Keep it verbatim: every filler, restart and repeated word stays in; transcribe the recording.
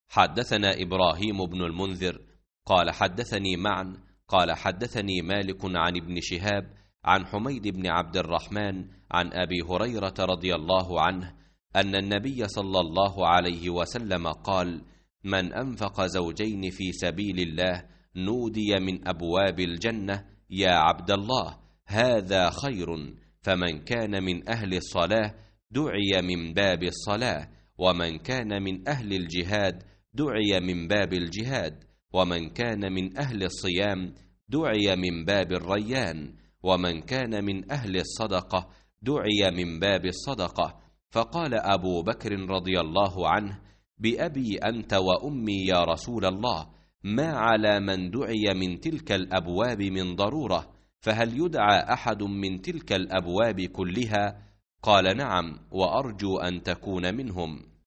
حدثنا إبراهيم بن المنذر قال حدثني معن قال حدثني مالك عن ابن شهاب عن حميد بن عبد الرحمن عن أبي هريرة رضي الله عنه أن النبي صلى الله عليه وسلم قال: من أنفق زوجين في سبيل الله نودي من أبواب الجنة: يا عبد الله، هذا خير. فمن كان من أهل الصلاة دعي من باب الصلاة، ومن كان من أهل الجهاد دعي من باب الجهاد، ومن كان من أهل الصيام دعي من باب الريان، ومن كان من أهل الصدقة دعي من باب الصدقة. فقال أبو بكر رضي الله عنه: بأبي أنت وأمي يا رسول الله، ما على من دعي من تلك الأبواب من ضرورة، فهل يدعى أحد من تلك الأبواب كلها؟ قال: نعم، وأرجو أن تكون منهم.